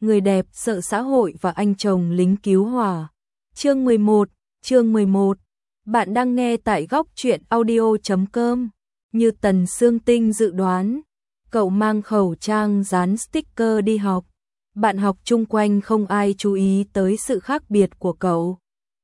người đẹp sợ xã hội và anh chồng lính cứu hỏa. Chương 11. Bạn đang nghe tại góc truyện audio.com. Như Tần Sương Tinh dự đoán, cậu mang khẩu trang dán sticker đi học. Bạn học chung quanh không ai chú ý tới sự khác biệt của cậu.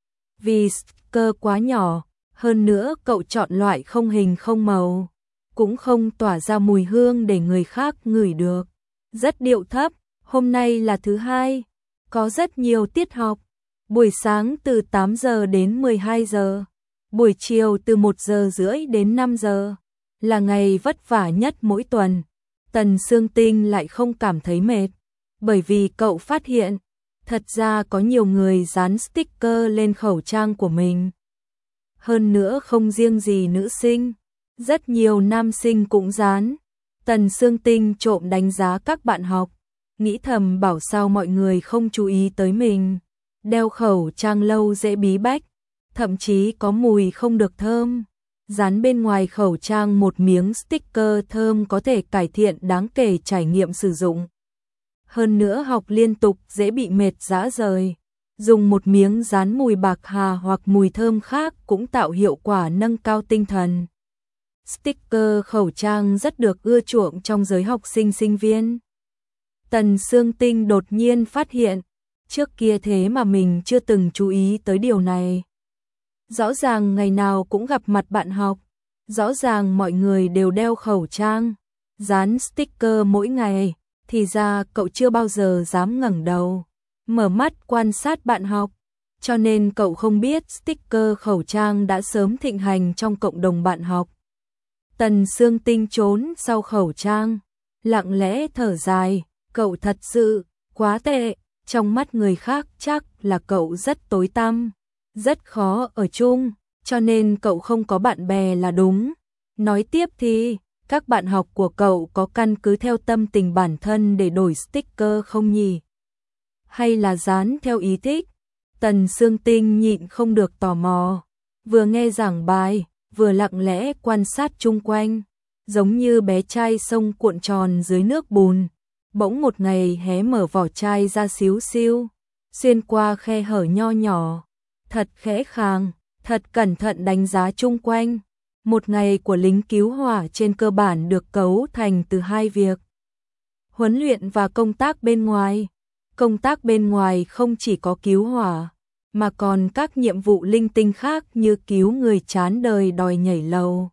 Vì sticker quá nhỏ, hơn nữa cậu chọn loại không hình không màu, cũng không tỏa ra mùi hương để người khác ngửi được. Rất điệu thấp. Hôm nay là thứ hai, có rất nhiều tiết học. Buổi sáng từ 8 giờ đến 12 giờ, buổi chiều từ 1 giờ rưỡi đến 5 giờ, là ngày vất vả nhất mỗi tuần. Tần Sương Tinh lại không cảm thấy mệt, bởi vì cậu phát hiện, thật ra có nhiều người dán sticker lên khẩu trang của mình. Hơn nữa không riêng gì nữ sinh, rất nhiều nam sinh cũng dán. Tần Sương Tinh trộm đánh giá các bạn học, nghĩ thầm bảo sao mọi người không chú ý tới mình. Đeo khẩu trang lâu dễ bí bách, thậm chí có mùi không được thơm. Dán bên ngoài khẩu trang một miếng sticker thơm có thể cải thiện đáng kể trải nghiệm sử dụng. Hơn nữa học liên tục dễ bị mệt rã rời. Dùng một miếng dán mùi bạc hà hoặc mùi thơm khác cũng tạo hiệu quả nâng cao tinh thần. Sticker khẩu trang rất được ưa chuộng trong giới học sinh sinh viên. Tần Sương Tinh đột nhiên phát hiện, trước kia thế mà mình chưa từng chú ý tới điều này. Rõ ràng ngày nào cũng gặp mặt bạn học, rõ ràng mọi người đều đeo khẩu trang, dán sticker mỗi ngày, thì ra cậu chưa bao giờ dám ngẩng đầu, mở mắt quan sát bạn học, cho nên cậu không biết sticker khẩu trang đã sớm thịnh hành trong cộng đồng bạn học. Tần Sương Tinh trốn sau khẩu trang, lặng lẽ thở dài, cậu thật sự quá tệ, trong mắt người khác chắc là cậu rất tối tăm, rất khó ở chung, cho nên cậu không có bạn bè là đúng. Nói tiếp thì, các bạn học của cậu có căn cứ theo tâm tình bản thân để đổi sticker không nhỉ? Hay là dán theo ý thích? Tần Sương Tinh nhịn không được tò mò, vừa nghe giảng bài, vừa lặng lẽ quan sát chung quanh, giống như bé trai sông cuộn tròn dưới nước bùn. Bỗng một ngày hé mở vỏ chai ra xíu xiu, xuyên qua khe hở nho nhỏ, thật khẽ khàng, thật cẩn thận đánh giá chung quanh. Một ngày của lính cứu hỏa trên cơ bản được cấu thành từ hai việc: huấn luyện và công tác bên ngoài. Công tác bên ngoài không chỉ có cứu hỏa, mà còn các nhiệm vụ linh tinh khác như cứu người chán đời đòi nhảy lầu,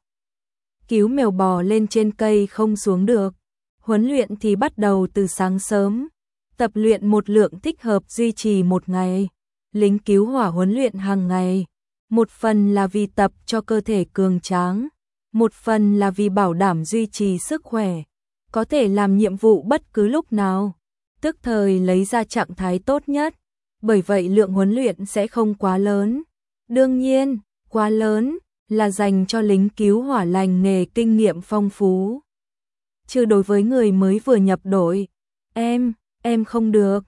cứu mèo bò lên trên cây không xuống được. Huấn luyện thì bắt đầu từ sáng sớm, tập luyện một lượng thích hợp duy trì một ngày. Lính cứu hỏa huấn luyện hàng ngày, một phần là vì tập cho cơ thể cường tráng, một phần là vì bảo đảm duy trì sức khỏe, có thể làm nhiệm vụ bất cứ lúc nào, tức thời lấy ra trạng thái tốt nhất. Bởi vậy lượng huấn luyện sẽ không quá lớn. Đương nhiên, quá lớn là dành cho lính cứu hỏa lành nghề kinh nghiệm phong phú. Chứ đối với người mới vừa nhập đội, em không được,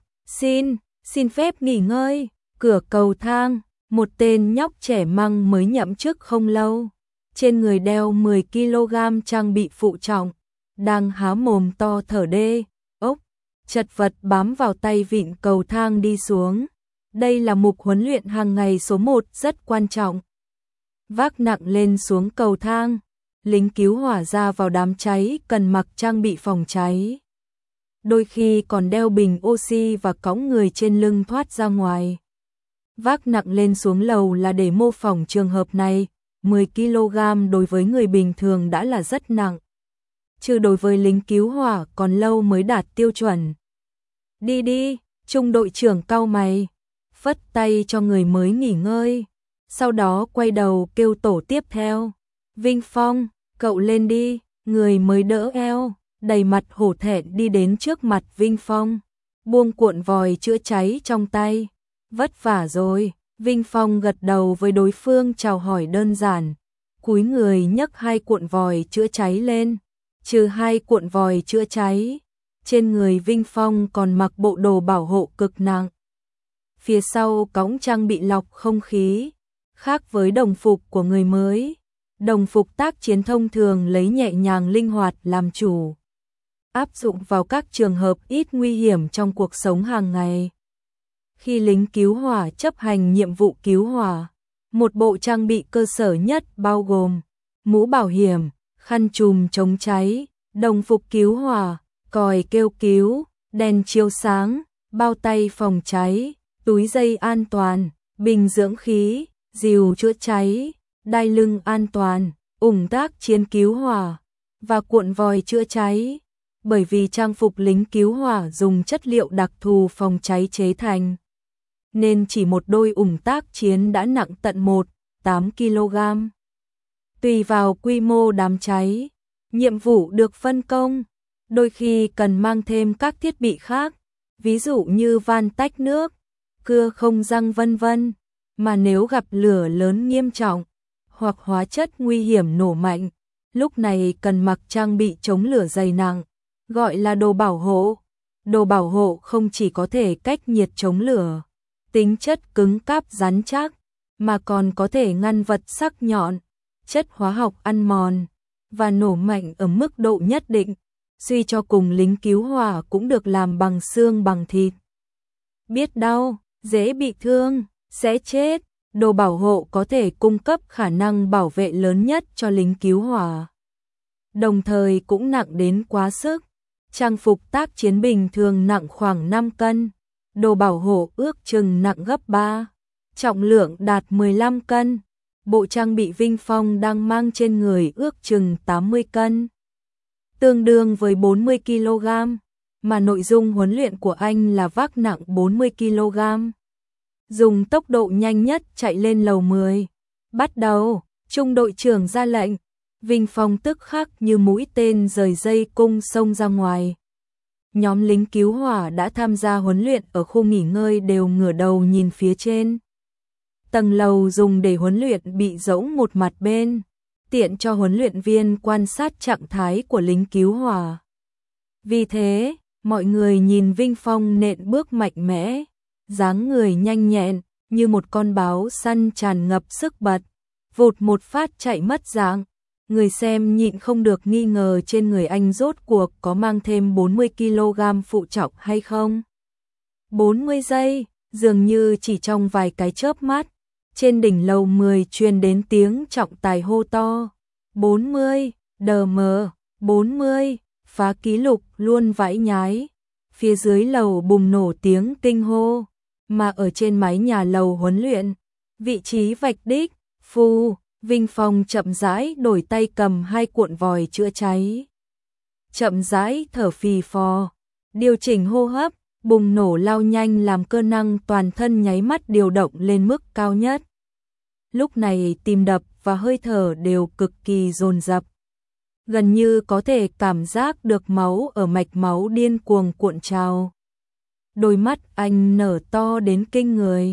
xin phép nghỉ ngơi. Cửa cầu thang, một tên nhóc trẻ măng mới nhậm chức không lâu, trên người đeo 10 kg trang bị phụ trọng, đang há mồm to thở đê, ốc, chật vật bám vào tay vịn cầu thang đi xuống. Đây là mục huấn luyện hàng ngày số 1 rất quan trọng. Vác nặng lên xuống cầu thang, lính cứu hỏa ra vào đám cháy cần mặc trang bị phòng cháy. Đôi khi còn đeo bình oxy và cõng người trên lưng thoát ra ngoài. Vác nặng lên xuống lầu là để mô phỏng trường hợp này, 10 kg đối với người bình thường đã là rất nặng. Chứ đối với lính cứu hỏa còn lâu mới đạt tiêu chuẩn. Đi, trung đội trưởng cau mày, phất tay cho người mới nghỉ ngơi, sau đó quay đầu kêu tổ tiếp theo. Vinh Phong, cậu lên đi, người mới đỡ eo, đầy mặt hổ thẹn đi đến trước mặt Vinh Phong, buông cuộn vòi chữa cháy trong tay. Vất vả rồi, Vinh Phong gật đầu với đối phương chào hỏi đơn giản, cúi người nhấc 2 cuộn vòi chữa cháy lên, trừ 2 cuộn vòi chữa cháy. Trên người Vinh Phong còn mặc bộ đồ bảo hộ cực nặng. Phía sau cõng trang bị lọc không khí, khác với đồng phục của người mới. Đồng phục tác chiến thông thường lấy nhẹ nhàng linh hoạt làm chủ. áp dụng vào các trường hợp ít nguy hiểm trong cuộc sống hàng ngày. Khi lính cứu hỏa chấp hành nhiệm vụ cứu hỏa, một bộ trang bị cơ sở nhất bao gồm mũ bảo hiểm, khăn trùm chống cháy, đồng phục cứu hỏa, còi kêu cứu, đèn chiếu sáng, bao tay phòng cháy, túi dây an toàn, bình dưỡng khí, rìu chữa cháy, đai lưng an toàn, ủng tác chiến cứu hỏa và cuộn vòi chữa cháy. Bởi vì trang phục lính cứu hỏa dùng chất liệu đặc thù phòng cháy chế thành, nên chỉ một đôi ủng tác chiến đã nặng tận 1,8 kg. Tùy vào quy mô đám cháy, nhiệm vụ được phân công, đôi khi cần mang thêm các thiết bị khác, ví dụ như van tách nước, cưa không răng vân vân, mà nếu gặp lửa lớn nghiêm trọng hoặc hóa chất nguy hiểm nổ mạnh, lúc này cần mặc trang bị chống lửa dày nặng, gọi là đồ bảo hộ. Đồ bảo hộ không chỉ có thể cách nhiệt chống lửa, tính chất cứng cáp rắn chắc, mà còn có thể ngăn vật sắc nhọn, chất hóa học ăn mòn và nổ mạnh ở mức độ nhất định. Suy cho cùng lính cứu hỏa cũng được làm bằng xương bằng thịt. Biết đau, dễ bị thương, sẽ chết, đồ bảo hộ có thể cung cấp khả năng bảo vệ lớn nhất cho lính cứu hỏa. Đồng thời cũng nặng đến quá sức. Trang phục tác chiến bình thường nặng khoảng 5 cân, đồ bảo hộ ước chừng nặng gấp 3, trọng lượng đạt 15 cân. Bộ trang bị Vinh Phong đang mang trên người ước chừng 80 cân, tương đương với 40 kg, mà nội dung huấn luyện của anh là vác nặng 40 kg. Dùng tốc độ nhanh nhất chạy lên lầu 10. Bắt đầu, trung đội trưởng ra lệnh. Vinh Phong tức khắc như mũi tên rời dây cung xông ra ngoài. Nhóm lính cứu hỏa đã tham gia huấn luyện ở khu nghỉ ngơi đều ngửa đầu nhìn phía trên. Tầng lầu dùng để huấn luyện bị rỗng một mặt bên, tiện cho huấn luyện viên quan sát trạng thái của lính cứu hỏa. Vì thế, mọi người nhìn Vinh Phong nện bước mạnh mẽ, dáng người nhanh nhẹn, như một con báo săn tràn ngập sức bật, vụt một phát chạy mất dạng. Người xem nhịn không được nghi ngờ trên người anh rốt cuộc có mang thêm 40 kg phụ trọng hay không. 40 giây, dường như chỉ trong vài cái chớp mắt, trên đỉnh lầu 10 truyền đến tiếng trọng tài hô to. 40, DM, 40, phá kỷ lục luôn vãi nhái. Phía dưới lầu bùng nổ tiếng kinh hô, mà ở trên mái nhà lầu huấn luyện, vị trí vạch đích, phù. Vinh Phong chậm rãi đổi tay cầm hai cuộn vòi chữa cháy. Chậm rãi thở phì phò, điều chỉnh hô hấp, bùng nổ lao nhanh làm cơ năng toàn thân nháy mắt điều động lên mức cao nhất. Lúc này tim đập và hơi thở đều cực kỳ dồn dập. Gần như có thể cảm giác được máu ở mạch máu điên cuồng cuộn trào. Đôi mắt anh nở to đến kinh người.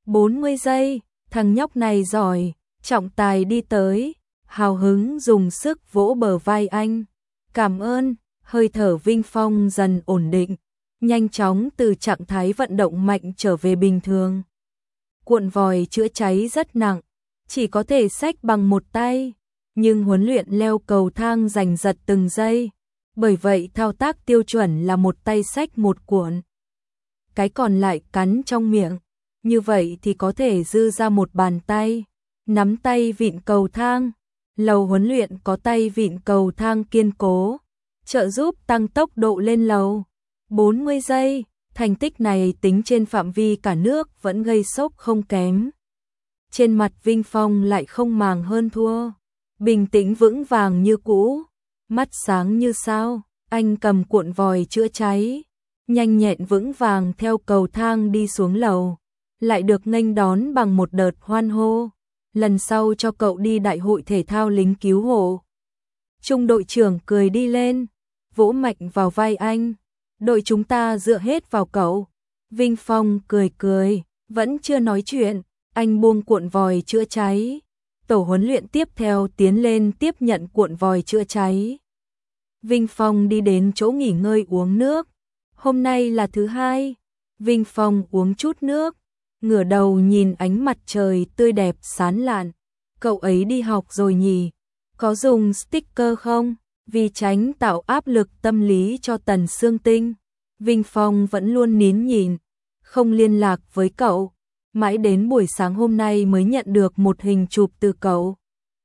40 giây, thằng nhóc này giỏi. Trọng tài đi tới, hào hứng dùng sức vỗ bờ vai anh. Cảm ơn, hơi thở Vinh Phong dần ổn định, nhanh chóng từ trạng thái vận động mạnh trở về bình thường. Cuộn vòi chữa cháy rất nặng, chỉ có thể xách bằng một tay, nhưng huấn luyện leo cầu thang giành giật từng giây. Bởi vậy thao tác tiêu chuẩn là một tay xách một cuộn, cái còn lại cắn trong miệng, như vậy thì có thể dư ra một bàn tay. Nắm tay vịn cầu thang, lầu huấn luyện có tay vịn cầu thang kiên cố, trợ giúp tăng tốc độ lên lầu. 40 giây, thành tích này tính trên phạm vi cả nước vẫn gây sốc không kém. Trên mặt Vinh Phong lại không màng hơn thua, bình tĩnh vững vàng như cũ, mắt sáng như sao. Anh cầm cuộn vòi chữa cháy, nhanh nhẹn vững vàng theo cầu thang đi xuống lầu, lại được nghênh đón bằng một đợt hoan hô. Lần sau cho cậu đi đại hội thể thao lính cứu hộ. Trung đội trưởng cười đi lên, vỗ mạnh vào vai anh. Đội chúng ta dựa hết vào cậu. Vinh Phong cười cười, vẫn chưa nói chuyện, anh buông cuộn vòi chữa cháy. Tổ huấn luyện tiếp theo tiến lên tiếp nhận cuộn vòi chữa cháy. Vinh Phong đi đến chỗ nghỉ ngơi uống nước. Hôm nay là thứ hai. Vinh Phong uống chút nước, ngửa đầu nhìn ánh mặt trời tươi đẹp sáng lạn. Cậu ấy đi học rồi nhỉ? Có dùng sticker không? Vì tránh tạo áp lực tâm lý cho Tần Sương Tinh, Vinh Phong vẫn luôn nín nhịn, không liên lạc với cậu. Mãi đến buổi sáng hôm nay mới nhận được một hình chụp từ cậu.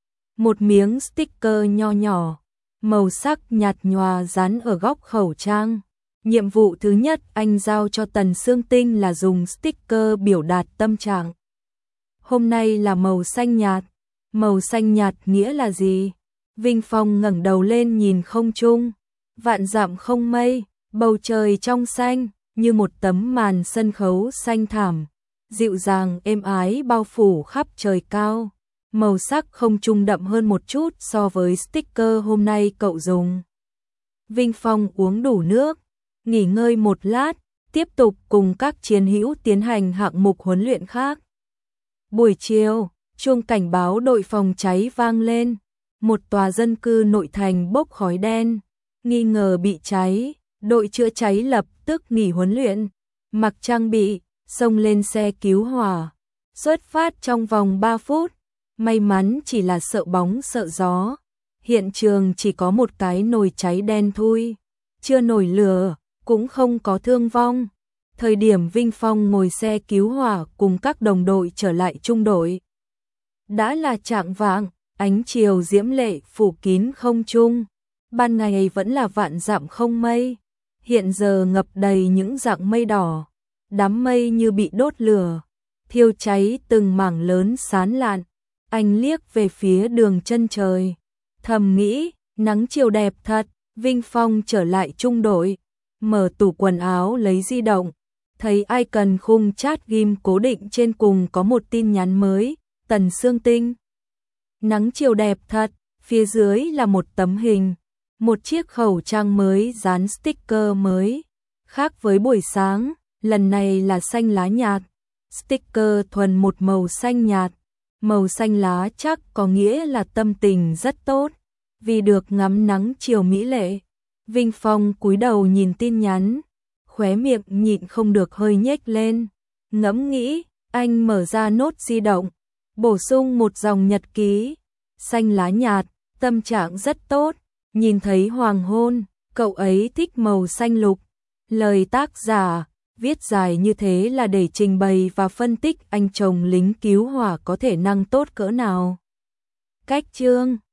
Một miếng sticker nho nhỏ, màu sắc nhạt nhòa dán ở góc khẩu trang. Nhiệm vụ thứ nhất anh giao cho Tần Sương Tinh là dùng sticker biểu đạt tâm trạng. Hôm nay là màu xanh nhạt. Màu xanh nhạt nghĩa là gì? Vinh Phong ngẩng đầu lên nhìn không trung. Vạn dặm không mây, bầu trời trong xanh, như một tấm màn sân khấu xanh thảm. Dịu dàng êm ái bao phủ khắp trời cao. Màu sắc không trung đậm hơn một chút so với sticker hôm nay cậu dùng. Vinh Phong uống đủ nước, nghỉ ngơi một lát, tiếp tục cùng các chiến hữu tiến hành hạng mục huấn luyện khác. Buổi chiều, chuông cảnh báo đội phòng cháy vang lên. Một tòa dân cư nội thành bốc khói đen, nghi ngờ bị cháy. Đội chữa cháy lập tức nghỉ huấn luyện, mặc trang bị, xông lên xe cứu hỏa. Xuất phát trong vòng 3 phút. May mắn chỉ là sợ bóng sợ gió. Hiện trường chỉ có một cái nồi cháy đen thui, chưa nổi lửa, cũng không có thương vong. Thời điểm Vinh Phong ngồi xe cứu hỏa cùng các đồng đội trở lại trung đội, đã là chạng vạng, ánh chiều diễm lệ phủ kín không trung. Ban ngày vẫn là vạn dặm không mây, hiện giờ ngập đầy những dạng mây đỏ. Đám mây như bị đốt lửa, thiêu cháy từng mảng lớn xán lạn. Anh liếc về phía đường chân trời, thầm nghĩ, nắng chiều đẹp thật. Vinh Phong trở lại trung đội, mở tủ quần áo lấy di động, thấy icon khung chat ghim cố định trên cùng có một tin nhắn mới, Tần Sương Tinh. Nắng chiều đẹp thật, phía dưới là một tấm hình, một chiếc khẩu trang mới dán sticker mới. Khác với buổi sáng, lần này là xanh lá nhạt, sticker thuần một màu xanh nhạt. Màu xanh lá chắc có nghĩa là tâm tình rất tốt, vì được ngắm nắng chiều mỹ lệ. Vinh Phong cúi đầu nhìn tin nhắn, khóe miệng nhịn không được hơi nhếch lên. Ngẫm nghĩ, anh mở ra nốt di động, bổ sung một dòng nhật ký. Xanh lá nhạt, tâm trạng rất tốt, nhìn thấy hoàng hôn, cậu ấy thích màu xanh lục. Lời tác giả viết dài như thế là để trình bày và phân tích anh chồng lính cứu hỏa có thể năng tốt cỡ nào. Cách chương